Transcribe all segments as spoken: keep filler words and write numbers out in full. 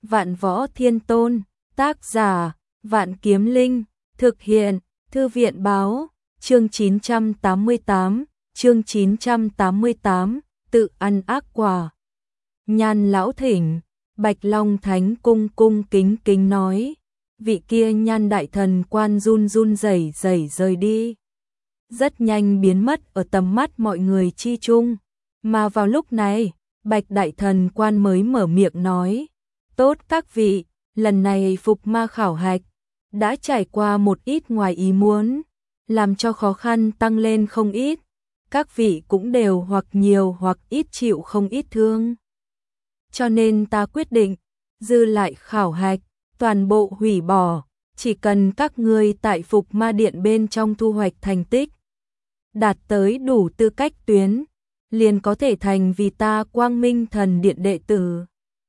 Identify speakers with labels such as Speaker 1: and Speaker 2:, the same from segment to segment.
Speaker 1: Vạn Võ Thiên Tôn, tác giả, Vạn Kiếm Linh, thực hiện, Thư viện Báo, chương chín trăm tám mươi tám, chương chín trăm tám mươi tám, tự ăn ác quả. Nhan lão thỉnh, Bạch Long Thánh cung cung kính kính nói, vị kia Nhan đại thần quan run run rẩy rẩy rời đi. Rất nhanh biến mất ở tầm mắt mọi người chi chung, mà vào lúc này, Bạch đại thần quan mới mở miệng nói, tốt các vị, lần này phục ma khảo hạch, đã trải qua một ít ngoài ý muốn, làm cho khó khăn tăng lên không ít, các vị cũng đều hoặc nhiều hoặc ít chịu không ít thương. Cho nên ta quyết định, dư lại khảo hạch, toàn bộ hủy bỏ, chỉ cần các ngươi tại phục ma điện bên trong thu hoạch thành tích, đạt tới đủ tư cách tuyến, liền có thể thành vì ta Quang Minh Thần Điện đệ tử.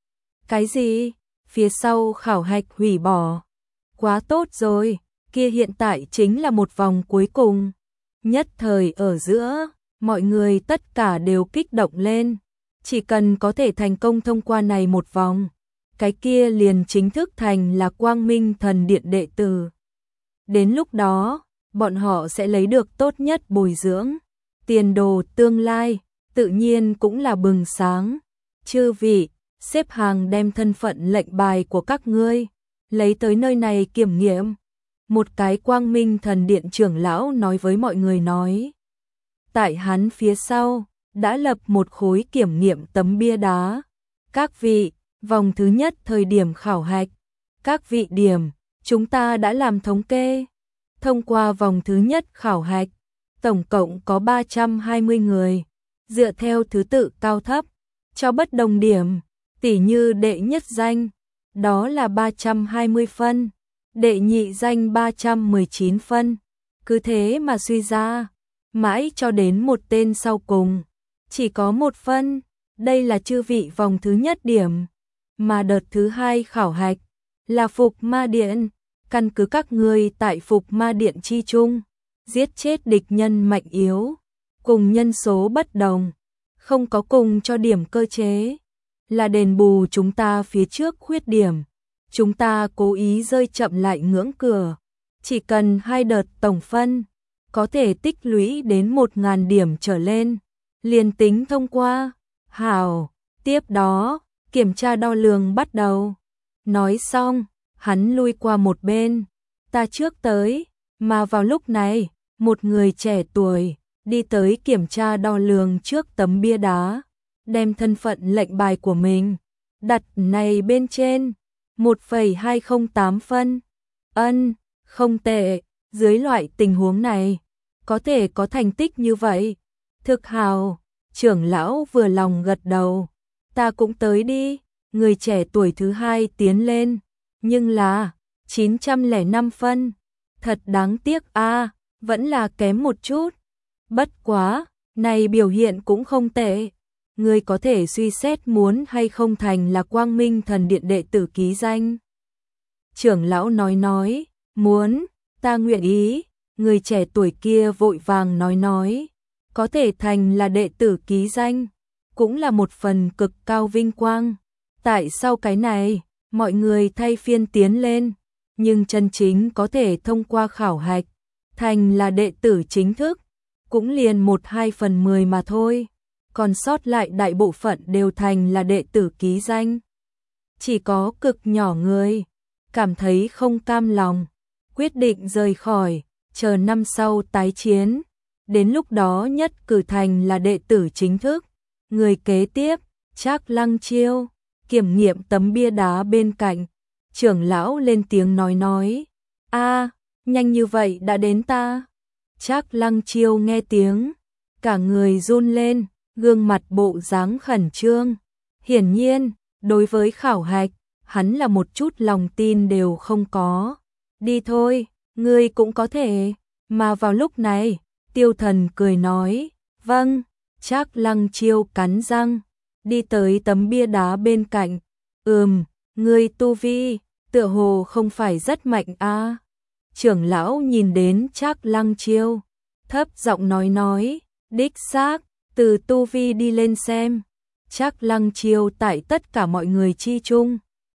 Speaker 1: Cái gì? Phía sau khảo hạch hủy bỏ. Quá tốt rồi, kia hiện tại chính là một vòng cuối cùng. Nhất thời ở giữa, mọi người tất cả đều kích động lên. Chỉ cần có thể thành công thông qua này một vòng, cái kia liền chính thức thành là Quang Minh Thần Điện đệ tử. Đến lúc đó, bọn họ sẽ lấy được tốt nhất bồi dưỡng, tiền đồ tương lai, tự nhiên cũng là bừng sáng. Chư vị, xếp hàng đem thân phận lệnh bài của các ngươi lấy tới nơi này kiểm nghiệm. Một cái Quang Minh Thần Điện trưởng lão nói với mọi người nói. Tại hắn phía sau, đã lập một khối kiểm nghiệm tấm bia đá. Các vị, vòng thứ nhất thời điểm khảo hạch, các vị điểm, chúng ta đã làm thống kê. Thông qua vòng thứ nhất khảo hạch, tổng cộng có ba trăm hai mươi người, dựa theo thứ tự cao thấp, cho bất đồng điểm, tỉ như đệ nhất danh, đó là ba trăm hai mươi phân, đệ nhị danh ba trăm mười chín phân, cứ thế mà suy ra, mãi cho đến một tên sau cùng, chỉ có một phân, đây là chư vị vòng thứ nhất điểm, mà đợt thứ hai khảo hạch, là phục ma điện, căn cứ các ngươi tại phục ma điện chi chung, giết chết địch nhân mạnh yếu, cùng nhân số bất đồng, không có cùng cho điểm cơ chế, là đền bù chúng ta phía trước khuyết điểm. Chúng ta cố ý rơi chậm lại ngưỡng cửa, chỉ cần hai đợt tổng phân, có thể tích lũy đến một nghìn điểm trở lên, liền tính thông qua. Hảo, tiếp đó, kiểm tra đo lường bắt đầu. Nói xong, hắn lui qua một bên, ta trước tới, mà vào lúc này, một người trẻ tuổi, đi tới kiểm tra đo lường trước tấm bia đá, đem thân phận lệnh bài của mình, đặt này bên trên. một phẩy hai không tám phân. Ân, không tệ, dưới loại tình huống này, có thể có thành tích như vậy. Thực hào, trưởng lão vừa lòng gật đầu. Ta cũng tới đi, người trẻ tuổi thứ hai tiến lên. Nhưng là, chín trăm lẻ năm phân. Thật đáng tiếc a, vẫn là kém một chút. Bất quá, này biểu hiện cũng không tệ. Ngươi có thể suy xét muốn hay không thành là Quang Minh Thần Điện đệ tử ký danh. Trưởng lão nói nói, muốn, ta nguyện ý, người trẻ tuổi kia vội vàng nói nói, có thể thành là đệ tử ký danh, cũng là một phần cực cao vinh quang. Tại sao cái này, mọi người thay phiên tiến lên, nhưng chân chính có thể thông qua khảo hạch, thành là đệ tử chính thức, cũng liền một hai phần mười mà thôi. Còn sót lại đại bộ phận đều thành là đệ tử ký danh. Chỉ có cực nhỏ người, cảm thấy không cam lòng, quyết định rời khỏi, chờ năm sau tái chiến. Đến lúc đó nhất cử thành là đệ tử chính thức. Người kế tiếp, Trác Lăng Chiêu, kiểm nghiệm tấm bia đá bên cạnh. Trưởng lão lên tiếng nói nói, a, nhanh như vậy đã đến ta. Trác Lăng Chiêu nghe tiếng, cả người run lên. Gương mặt bộ dáng khẩn trương. Hiển nhiên, đối với khảo hạch, hắn là một chút lòng tin đều không có. Đi thôi, ngươi cũng có thể. Mà vào lúc này, Tiêu Thần cười nói, vâng. Trác Lăng Chiêu cắn răng, đi tới tấm bia đá bên cạnh. Ừm, ngươi tu vi, tựa hồ không phải rất mạnh a. À. Trưởng lão nhìn đến Trác Lăng Chiêu, thấp giọng nói nói, đích xác. Từ tu vi đi lên xem, Trác Lăng Chiêu tại tất cả mọi người chi chung,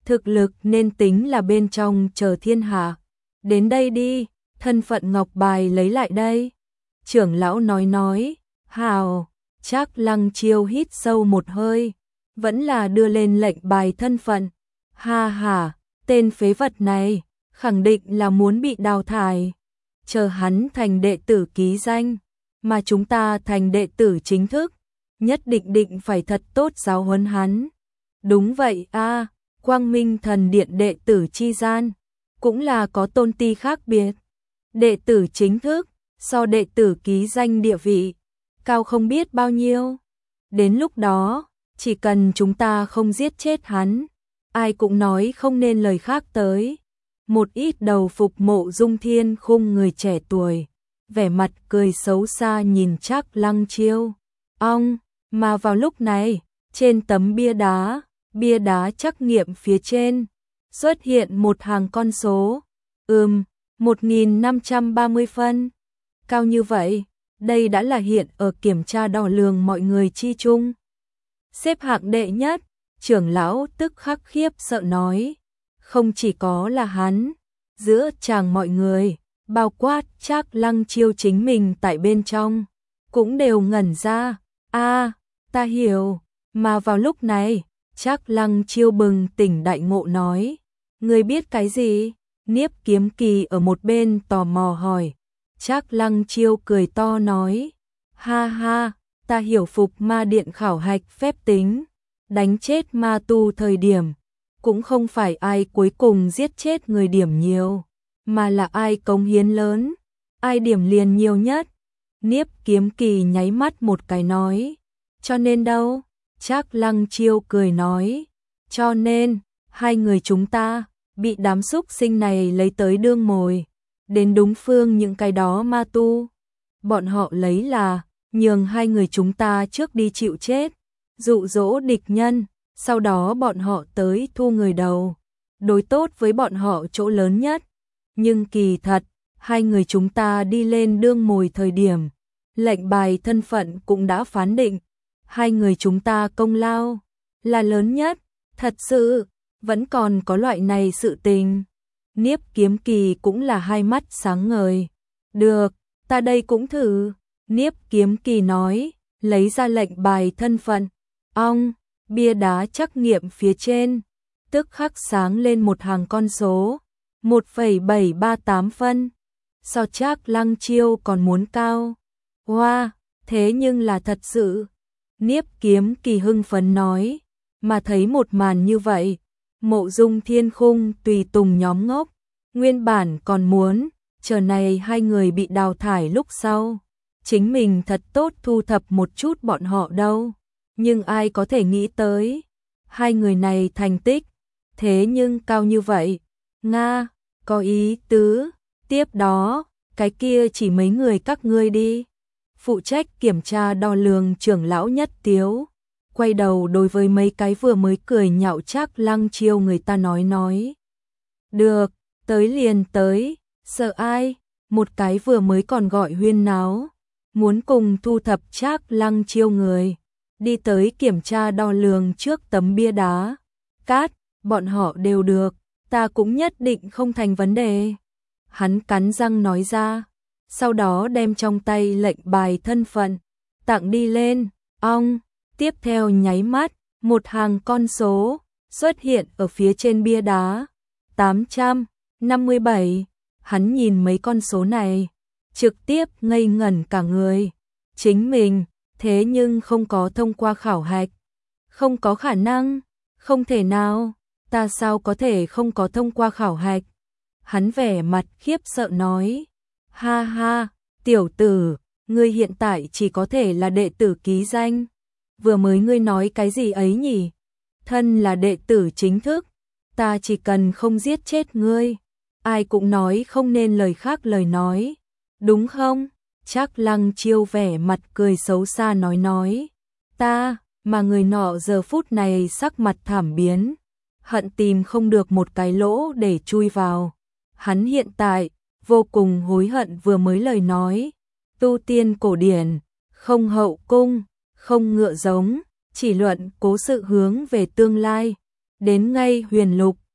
Speaker 1: thực lực nên tính là bên trong chờ thiên hạ. Đến đây đi, thân phận ngọc bài lấy lại đây. Trưởng lão nói nói, hào, Trác Lăng Chiêu hít sâu một hơi, vẫn là đưa lên lệnh bài thân phận. Ha ha, tên phế vật này, khẳng định là muốn bị đào thải. Chờ hắn thành đệ tử ký danh, mà chúng ta thành đệ tử chính thức, nhất định định phải thật tốt giáo huấn hắn. Đúng vậy a, Quang Minh Thần Điện đệ tử chi gian, cũng là có tôn ti khác biệt. Đệ tử chính thức, so đệ tử ký danh địa vị, cao không biết bao nhiêu. Đến lúc đó, chỉ cần chúng ta không giết chết hắn, ai cũng nói không nên lời khác tới. Một ít đầu phục Mộ Dung Thiên Khung người trẻ tuổi, vẻ mặt cười xấu xa nhìn Trác Lăng Chiêu. Ong, mà vào lúc này, trên tấm bia đá, bia đá trắc nghiệm phía trên, xuất hiện một hàng con số. Ừm, một nghìn năm trăm ba mươi phân. Cao như vậy, đây đã là hiện ở kiểm tra đo lường mọi người chi chung. Xếp hạng đệ nhất, trưởng lão tức khắc khiếp sợ nói. Không chỉ có là hắn, giữa chàng mọi người, bao quát Trác Lăng Chiêu chính mình tại bên trong, cũng đều ngẩn ra. A, ta hiểu, mà vào lúc này, Trác Lăng Chiêu bừng tỉnh đại ngộ nói. Ngươi biết cái gì? Niếp Kiếm Kỳ ở một bên tò mò hỏi. Trác Lăng Chiêu cười to nói. Ha ha, ta hiểu phục ma điện khảo hạch phép tính, đánh chết ma tu thời điểm, cũng không phải ai cuối cùng giết chết người điểm nhiều, mà là ai cống hiến lớn, ai điểm liền nhiều nhất. Niếp Kiếm Kỳ nháy mắt một cái nói. Cho nên đâu? Trác Lăng Chiêu cười nói. Cho nên, hai người chúng ta, bị đám súc sinh này lấy tới đương mồi, đến đúng phương những cái đó ma tu. Bọn họ lấy là, nhường hai người chúng ta trước đi chịu chết, dụ dỗ địch nhân, sau đó bọn họ tới thu người đầu, đối tốt với bọn họ chỗ lớn nhất. Nhưng kỳ thật, hai người chúng ta đi lên đương mồi thời điểm, lệnh bài thân phận cũng đã phán định, hai người chúng ta công lao là lớn nhất, thật sự, vẫn còn có loại này sự tình. Niếp Kiếm Kỳ cũng là hai mắt sáng ngời. Được, ta đây cũng thử. Niếp Kiếm Kỳ nói, lấy ra lệnh bài thân phận. Ong, bia đá trắc nghiệm phía trên, tức khắc sáng lên một hàng con số, một phẩy bảy ba tám phân. So Trác Lăng Chiêu còn muốn cao. Wow, thế nhưng là thật sự. Niếp Kiếm Kỳ hưng phấn nói, mà thấy một màn như vậy, Mộ Dung Thiên Khung tùy tùng nhóm ngốc, nguyên bản còn muốn, chờ này hai người bị đào thải lúc sau, chính mình thật tốt thu thập một chút bọn họ đâu, nhưng ai có thể nghĩ tới, hai người này thành tích, thế nhưng cao như vậy, Nga, có ý tứ, tiếp đó, cái kia chỉ mấy người các ngươi đi. Phụ trách kiểm tra đo lường trưởng lão Nhất Tiếu, quay đầu đối với mấy cái vừa mới cười nhạo Trác Lăng Chiêu người ta nói nói. Được, tới liền tới, sợ ai, một cái vừa mới còn gọi huyên náo, muốn cùng thu thập Trác Lăng Chiêu người, đi tới kiểm tra đo lường trước tấm bia đá. Cát, bọn họ đều được, ta cũng nhất định không thành vấn đề. Hắn cắn răng nói ra, sau đó đem trong tay lệnh bài thân phận, tặng đi lên, ong, tiếp theo nháy mắt, một hàng con số, xuất hiện ở phía trên bia đá, tám trăm năm mươi bảy, hắn nhìn mấy con số này, trực tiếp ngây ngẩn cả người, chính mình, thế nhưng không có thông qua khảo hạch, không có khả năng, không thể nào, ta sao có thể không có thông qua khảo hạch, hắn vẻ mặt khiếp sợ nói, ha ha, tiểu tử, ngươi hiện tại chỉ có thể là đệ tử ký danh. Vừa mới ngươi nói cái gì ấy nhỉ? Thân là đệ tử chính thức, ta chỉ cần không giết chết ngươi, ai cũng nói không nên lời khác lời nói, đúng không? Trác Lăng Chiêu vẻ mặt cười xấu xa nói nói, ta, mà người nọ giờ phút này sắc mặt thảm biến, hận tìm không được một cái lỗ để chui vào. Hắn hiện tại, vô cùng hối hận vừa mới lời nói, tu tiên cổ điển, không hậu cung, không ngựa giống, chỉ luận cố sự hướng về tương lai, đến ngay huyền lục,